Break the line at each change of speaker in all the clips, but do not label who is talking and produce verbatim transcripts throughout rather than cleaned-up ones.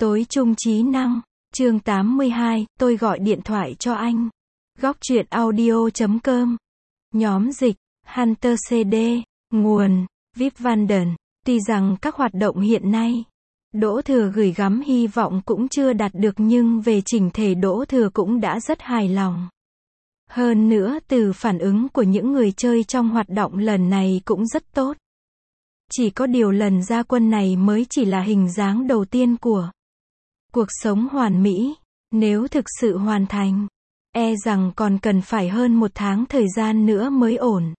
Tối trung trí năng, chương tám mươi hai, tôi gọi điện thoại cho anh. Góc truyện audio chấm com. Nhóm dịch, Hunter xê đê, nguồn, Vip Vanden. Tuy rằng các hoạt động hiện nay, Đỗ Thừa gửi gắm hy vọng cũng chưa đạt được nhưng về chỉnh thể Đỗ Thừa cũng đã rất hài lòng. Hơn nữa từ phản ứng của những người chơi trong hoạt động lần này cũng rất tốt. Chỉ có điều lần ra quân này mới chỉ là hình dáng đầu tiên của cuộc sống hoàn mỹ. Nếu thực sự hoàn thành, e rằng còn cần phải hơn một tháng thời gian nữa mới ổn.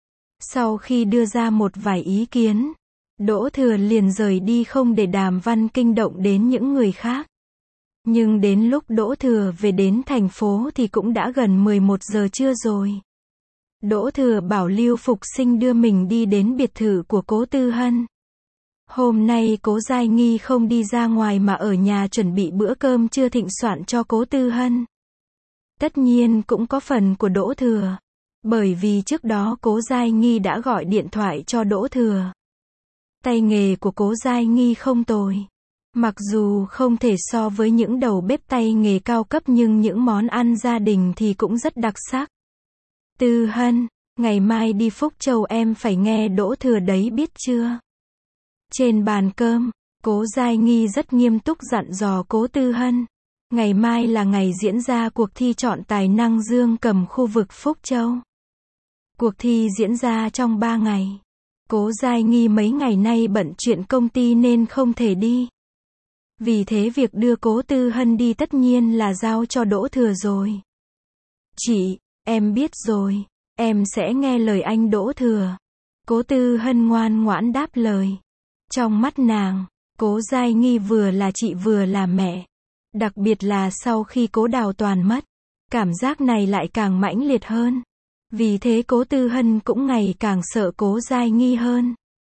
Sau khi đưa ra một vài ý kiến, Đỗ Thừa liền rời đi không để Đàm Văn kinh động đến những người khác. Nhưng đến lúc Đỗ Thừa về đến thành phố thì cũng đã gần mười một giờ trưa rồi. Đỗ Thừa bảo Lưu Phục Sinh đưa mình đi đến biệt thự của Cố Tư Hân. Hôm nay Cố Giai Nghi không đi ra ngoài mà ở nhà chuẩn bị bữa cơm trưa thịnh soạn cho Cố Tư Hân. Tất nhiên cũng có phần của Đỗ Thừa. Bởi vì trước đó Cố Giai Nghi đã gọi điện thoại cho Đỗ Thừa. Tay nghề của Cố Giai Nghi không tồi. Mặc dù không thể so với những đầu bếp tay nghề cao cấp nhưng những món ăn gia đình thì cũng rất đặc sắc. Tư Hân, ngày mai đi Phúc Châu em phải nghe Đỗ Thừa đấy biết chưa? Trên bàn cơm, Cố Giai Nghi rất nghiêm túc dặn dò Cố Tư Hân. Ngày mai là ngày diễn ra cuộc thi chọn tài năng dương cầm khu vực Phúc Châu. Cuộc thi diễn ra trong ba ngày. Cố Giai Nghi mấy ngày nay bận chuyện công ty nên không thể đi. Vì thế việc đưa Cố Tư Hân đi tất nhiên là giao cho Đỗ Thừa rồi. Chị, em biết rồi, em sẽ nghe lời anh Đỗ Thừa. Cố Tư Hân ngoan ngoãn đáp lời. Trong mắt nàng, Cố Giai Nghi vừa là chị vừa là mẹ. Đặc biệt là sau khi Cố Đào Toàn mất, cảm giác này lại càng mãnh liệt hơn. Vì thế Cố Tư Hân cũng ngày càng sợ Cố Giai Nghi hơn.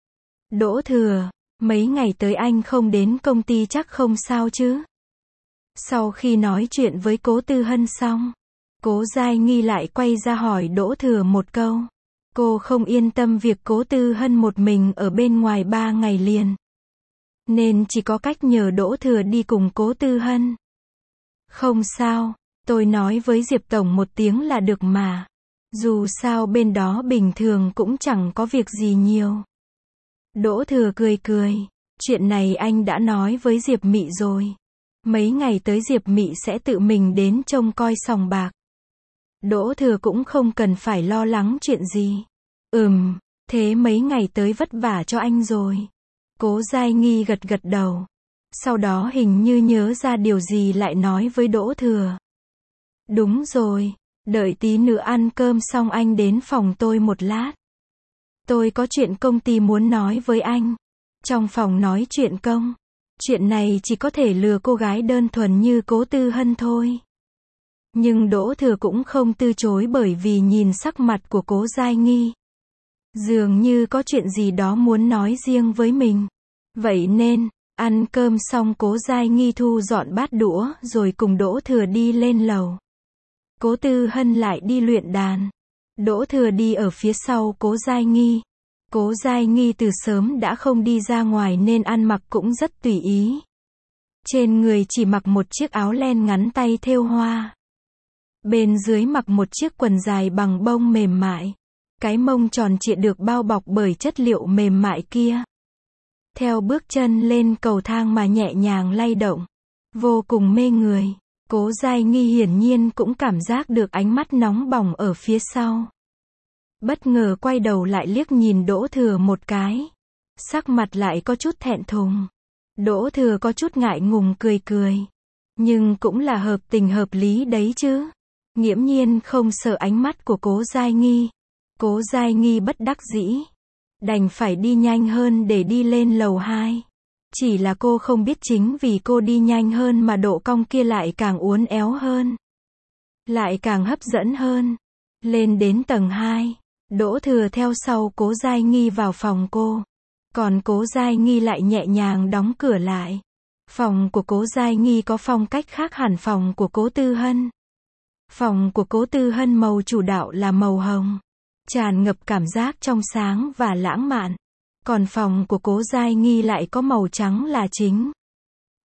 Đỗ Thừa, mấy ngày tới anh không đến công ty chắc không sao chứ? Sau khi nói chuyện với Cố Tư Hân xong, Cố Giai Nghi lại quay ra hỏi Đỗ Thừa một câu. Cô không yên tâm việc Cố Tư Hân một mình ở bên ngoài ba ngày liền. Nên chỉ có cách nhờ Đỗ Thừa đi cùng Cố Tư Hân. Không sao, tôi nói với Diệp Tổng một tiếng là được mà. Dù sao bên đó bình thường cũng chẳng có việc gì nhiều. Đỗ Thừa cười cười. Chuyện này anh đã nói với Diệp Mị rồi. Mấy ngày tới Diệp Mị sẽ tự mình đến trông coi sòng bạc. Đỗ Thừa cũng không cần phải lo lắng chuyện gì. Ừm, thế mấy ngày tới vất vả cho anh rồi. Cố Giai Nghi gật gật đầu. Sau đó hình như nhớ ra điều gì lại nói với Đỗ Thừa. Đúng rồi, đợi tí nữa ăn cơm xong anh đến phòng tôi một lát. Tôi có chuyện công ty muốn nói với anh. Trong phòng nói chuyện công. Chuyện này chỉ có thể lừa cô gái đơn thuần như Cố Tư Hân thôi. Nhưng Đỗ Thừa cũng không từ chối bởi vì nhìn sắc mặt của Cố Giai Nghi. Dường như có chuyện gì đó muốn nói riêng với mình. Vậy nên, ăn cơm xong Cố Giai Nghi thu dọn bát đũa rồi cùng Đỗ Thừa đi lên lầu. Cố Tư Hân lại đi luyện đàn. Đỗ Thừa đi ở phía sau Cố Giai Nghi. Cố Giai Nghi từ sớm đã không đi ra ngoài nên ăn mặc cũng rất tùy ý. Trên người chỉ mặc một chiếc áo len ngắn tay thêu hoa. Bên dưới mặc một chiếc quần dài bằng bông mềm mại. Cái mông tròn trịa được bao bọc bởi chất liệu mềm mại kia. Theo bước chân lên cầu thang mà nhẹ nhàng lay động. Vô cùng mê người. Cố Giai Nghi hiển nhiên cũng cảm giác được ánh mắt nóng bỏng ở phía sau. Bất ngờ quay đầu lại liếc nhìn Đỗ Thừa một cái. Sắc mặt lại có chút thẹn thùng. Đỗ Thừa có chút ngại ngùng cười cười. Nhưng cũng là hợp tình hợp lý đấy chứ. Nghiễm nhiên không sợ ánh mắt của Cố Giai Nghi. Cố Giai Nghi bất đắc dĩ. Đành phải đi nhanh hơn để đi lên lầu hai. Chỉ là cô không biết chính vì cô đi nhanh hơn mà độ cong kia lại càng uốn éo hơn. Lại càng hấp dẫn hơn. Lên đến tầng hai. Đỗ Thừa theo sau Cố Giai Nghi vào phòng cô. Còn Cố Giai Nghi lại nhẹ nhàng đóng cửa lại. Phòng của Cố Giai Nghi có phong cách khác hẳn phòng của Cố Tư Hân. Phòng của Cố Tư Hân màu chủ đạo là màu hồng. Tràn ngập cảm giác trong sáng và lãng mạn. Còn phòng của Cố Giai Nghi lại có màu trắng là chính.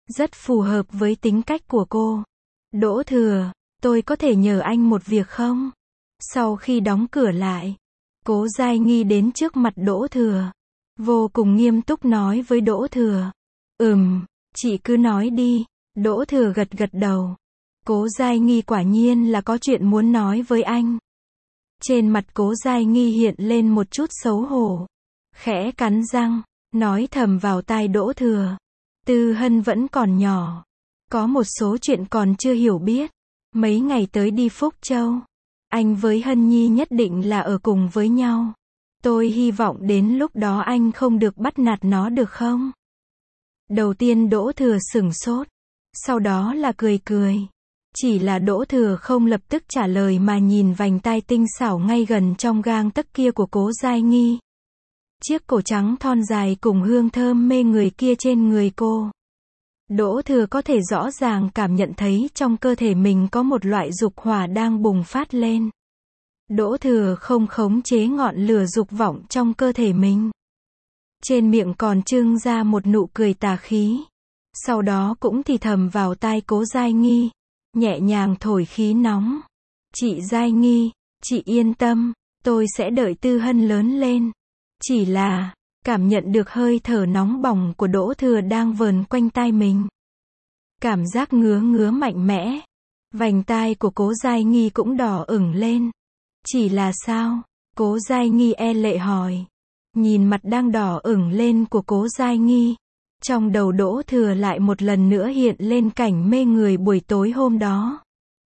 rất phù hợp với tính cách của cô. Đỗ Thừa, tôi có thể nhờ anh một việc không? Sau khi đóng cửa lại, Cố Giai Nghi đến trước mặt Đỗ Thừa, vô cùng nghiêm túc nói với Đỗ Thừa. Ừm, chị cứ nói đi. Đỗ Thừa gật gật đầu. Cố Giai Nghi quả nhiên là có chuyện muốn nói với anh. Trên mặt Cố Giai Nghi hiện lên một chút xấu hổ. Khẽ cắn răng, nói thầm vào tai Đỗ Thừa. Tư Hân vẫn còn nhỏ. Có một số chuyện còn chưa hiểu biết. Mấy ngày tới đi Phúc Châu. Anh với Hân Nhi nhất định là ở cùng với nhau. Tôi hy vọng đến lúc đó anh không được bắt nạt nó được không? Đầu tiên Đỗ Thừa sửng sốt. Sau đó là cười cười. Chỉ là Đỗ Thừa không lập tức trả lời mà nhìn vành tai tinh xảo ngay gần trong gang tấc kia của Cố Giai Nghi. Chiếc cổ trắng thon dài cùng hương thơm mê người kia trên người cô. Đỗ Thừa có thể rõ ràng cảm nhận thấy trong cơ thể mình có một loại dục hỏa đang bùng phát lên. Đỗ Thừa không khống chế ngọn lửa dục vọng trong cơ thể mình. Trên miệng còn trưng ra một nụ cười tà khí. Sau đó cũng thì thầm vào tai Cố Giai Nghi, nhẹ nhàng thổi khí nóng. Chị Giai Nghi, chị yên tâm, tôi sẽ đợi Tư Hân lớn lên. Chỉ là, cảm nhận được hơi thở nóng bỏng của Đỗ Thừa đang vờn quanh tai mình. Cảm giác ngứa ngứa mạnh mẽ. Vành tai của Cố Giai Nghi cũng đỏ ửng lên. Chỉ là sao? Cố Giai Nghi e lệ hỏi. Nhìn mặt đang đỏ ửng lên của Cố Giai Nghi. Trong đầu Đỗ Thừa lại một lần nữa hiện lên cảnh mê người buổi tối hôm đó.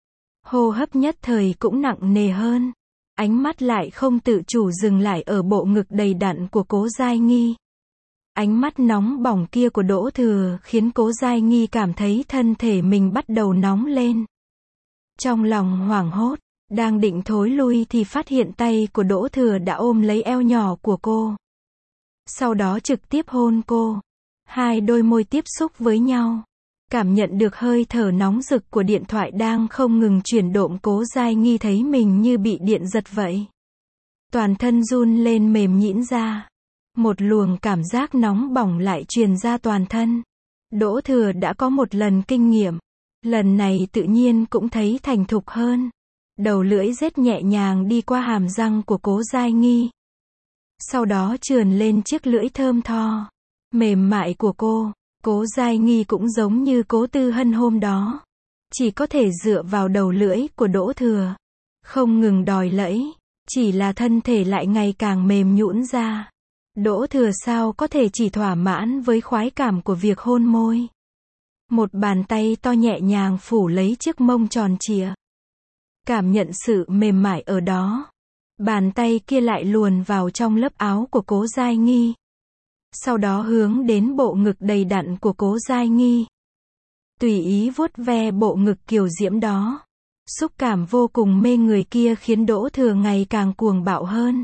Hô hấp nhất thời cũng nặng nề hơn. Ánh mắt lại không tự chủ dừng lại ở bộ ngực đầy đặn của Cố Giai Nghi. Ánh mắt nóng bỏng kia của Đỗ Thừa khiến Cố Giai Nghi cảm thấy thân thể mình bắt đầu nóng lên. Trong lòng hoảng hốt, đang định thối lui thì phát hiện tay của Đỗ Thừa đã ôm lấy eo nhỏ của cô. Sau đó trực tiếp hôn cô. Hai đôi môi tiếp xúc với nhau. Cảm nhận được hơi thở nóng rực của điện thoại đang không ngừng chuyển động, Cố Giai Nghi thấy mình như bị điện giật vậy. Toàn thân run lên mềm nhũn ra. Một luồng cảm giác nóng bỏng lại truyền ra toàn thân. Đỗ Thừa đã có một lần kinh nghiệm. Lần này tự nhiên cũng thấy thành thục hơn. Đầu lưỡi rết nhẹ nhàng đi qua hàm răng của Cố Giai Nghi. Sau đó trườn lên chiếc lưỡi thơm tho, mềm mại của cô. Cố Giai Nghi cũng giống như Cố Tư Hân hôm đó. Chỉ có thể dựa vào đầu lưỡi của Đỗ Thừa. Không ngừng đòi lẫy. Chỉ là thân thể lại ngày càng mềm nhũn ra. Đỗ Thừa sao có thể chỉ thỏa mãn với khoái cảm của việc hôn môi. Một bàn tay to nhẹ nhàng phủ lấy chiếc mông tròn trịa. Cảm nhận sự mềm mại ở đó. Bàn tay kia lại luồn vào trong lớp áo của Cố Giai Nghi. Sau đó hướng đến bộ ngực đầy đặn của Cố Giai Nghi. Tùy ý vuốt ve bộ ngực kiều diễm đó. Xúc cảm vô cùng mê người kia khiến Đỗ Thừa ngày càng cuồng bạo hơn.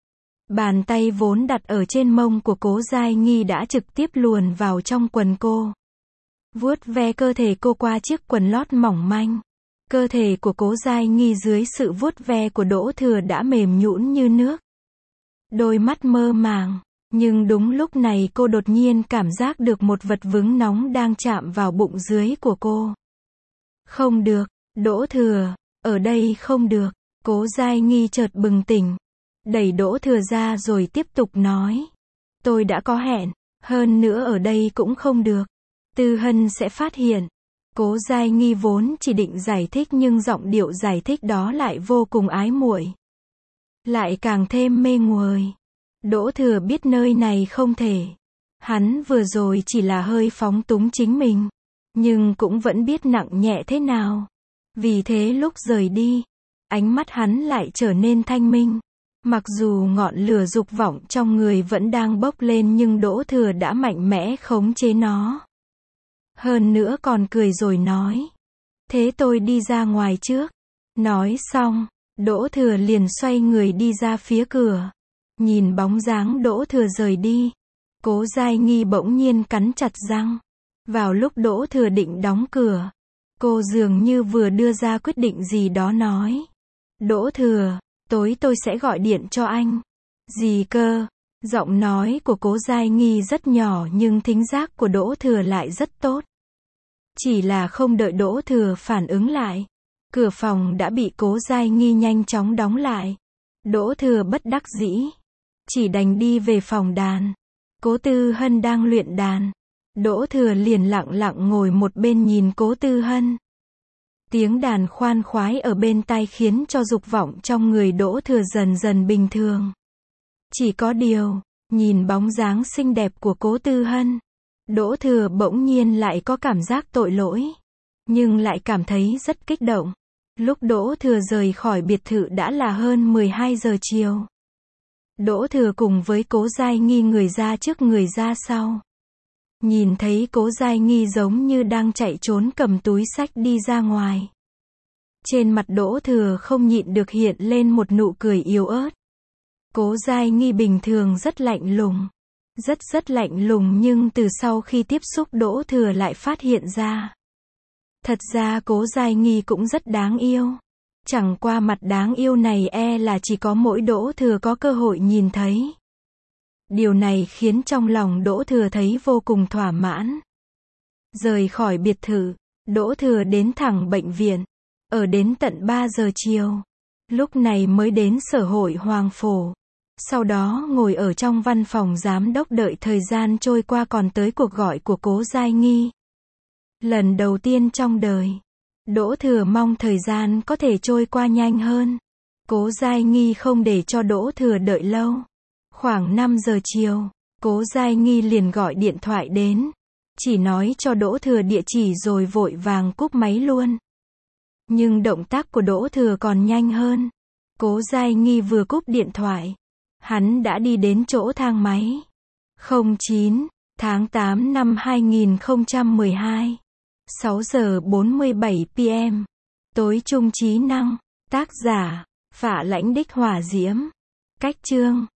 Bàn tay vốn đặt ở trên mông của Cố Giai Nghi đã trực tiếp luồn vào trong quần cô. Vuốt ve cơ thể cô qua chiếc quần lót mỏng manh. Cơ thể của Cố Giai Nghi dưới sự vuốt ve của Đỗ Thừa đã mềm nhũn như nước. Đôi mắt mơ màng. Nhưng đúng lúc này cô đột nhiên cảm giác được một vật vướng nóng đang chạm vào bụng dưới của cô. Không được, Đỗ Thừa, ở đây không được. Cố Giai Nghi chợt bừng tỉnh. Đẩy Đỗ Thừa ra rồi tiếp tục nói. Tôi đã có hẹn, hơn nữa ở đây cũng không được. Tư Hân sẽ phát hiện. Cố Giai Nghi vốn chỉ định giải thích nhưng giọng điệu giải thích đó lại vô cùng ái muội. Lại càng thêm mê nguồi. Đỗ Thừa biết nơi này không thể. Hắn vừa rồi chỉ là hơi phóng túng chính mình. Nhưng cũng vẫn biết nặng nhẹ thế nào. Vì thế lúc rời đi, ánh mắt hắn lại trở nên thanh minh. Mặc dù ngọn lửa dục vọng trong người vẫn đang bốc lên nhưng Đỗ Thừa đã mạnh mẽ khống chế nó. Hơn nữa còn cười rồi nói. Thế tôi đi ra ngoài trước. Nói xong, Đỗ Thừa liền xoay người đi ra phía cửa. Nhìn bóng dáng Đỗ Thừa rời đi. Cố Giai Nghi bỗng nhiên cắn chặt răng. Vào lúc Đỗ Thừa định đóng cửa, cô dường như vừa đưa ra quyết định gì đó nói. Đỗ Thừa, tối tôi sẽ gọi điện cho anh. Gì cơ? Giọng nói của Cố Giai Nghi rất nhỏ nhưng thính giác của Đỗ Thừa lại rất tốt. Chỉ là không đợi Đỗ Thừa phản ứng lại. Cửa phòng đã bị Cố Giai Nghi nhanh chóng đóng lại. Đỗ Thừa bất đắc dĩ. Chỉ đành đi về phòng đàn. Cố Tư Hân đang luyện đàn. Đỗ Thừa liền lặng lặng ngồi một bên nhìn Cố Tư Hân. Tiếng đàn khoan khoái ở bên tai khiến cho dục vọng trong người Đỗ Thừa dần dần bình thường. Chỉ có điều, nhìn bóng dáng xinh đẹp của Cố Tư Hân, Đỗ Thừa bỗng nhiên lại có cảm giác tội lỗi, nhưng lại cảm thấy rất kích động. Lúc Đỗ Thừa rời khỏi biệt thự đã là hơn mười hai giờ chiều. Đỗ Thừa cùng với Cố Giai Nghi người ra trước người ra sau. Nhìn thấy Cố Giai Nghi giống như đang chạy trốn cầm túi xách đi ra ngoài. Trên mặt Đỗ Thừa không nhịn được hiện lên một nụ cười yếu ớt. Cố Giai Nghi bình thường rất lạnh lùng. Rất rất lạnh lùng nhưng từ sau khi tiếp xúc Đỗ Thừa lại phát hiện ra. Thật ra Cố Giai Nghi cũng rất đáng yêu. Chẳng qua mặt đáng yêu này e là chỉ có mỗi Đỗ Thừa có cơ hội nhìn thấy. Điều này khiến trong lòng Đỗ Thừa thấy vô cùng thỏa mãn. Rời khỏi biệt thự, Đỗ Thừa đến thẳng bệnh viện. Ở đến tận ba giờ chiều. Lúc này mới đến sở hội Hoàng Phổ. Sau đó ngồi ở trong văn phòng giám đốc đợi thời gian trôi qua còn tới cuộc gọi của Cố Giai Nghi. Lần đầu tiên trong đời, Đỗ Thừa mong thời gian có thể trôi qua nhanh hơn. Cố Giai Nghi không để cho Đỗ Thừa đợi lâu. Khoảng năm giờ chiều, Cố Giai Nghi liền gọi điện thoại đến. Chỉ nói cho Đỗ Thừa địa chỉ rồi vội vàng cúp máy luôn. Nhưng động tác của Đỗ Thừa còn nhanh hơn. Cố Giai Nghi vừa cúp điện thoại, hắn đã đi đến chỗ thang máy. không chín tháng tám năm hai nghìn không trăm mười hai, sáu giờ bốn mươi bảy p m Tối trung trí năng. Tác giả, Phạ Lãnh Đích Hỏa Diễm. Cách chương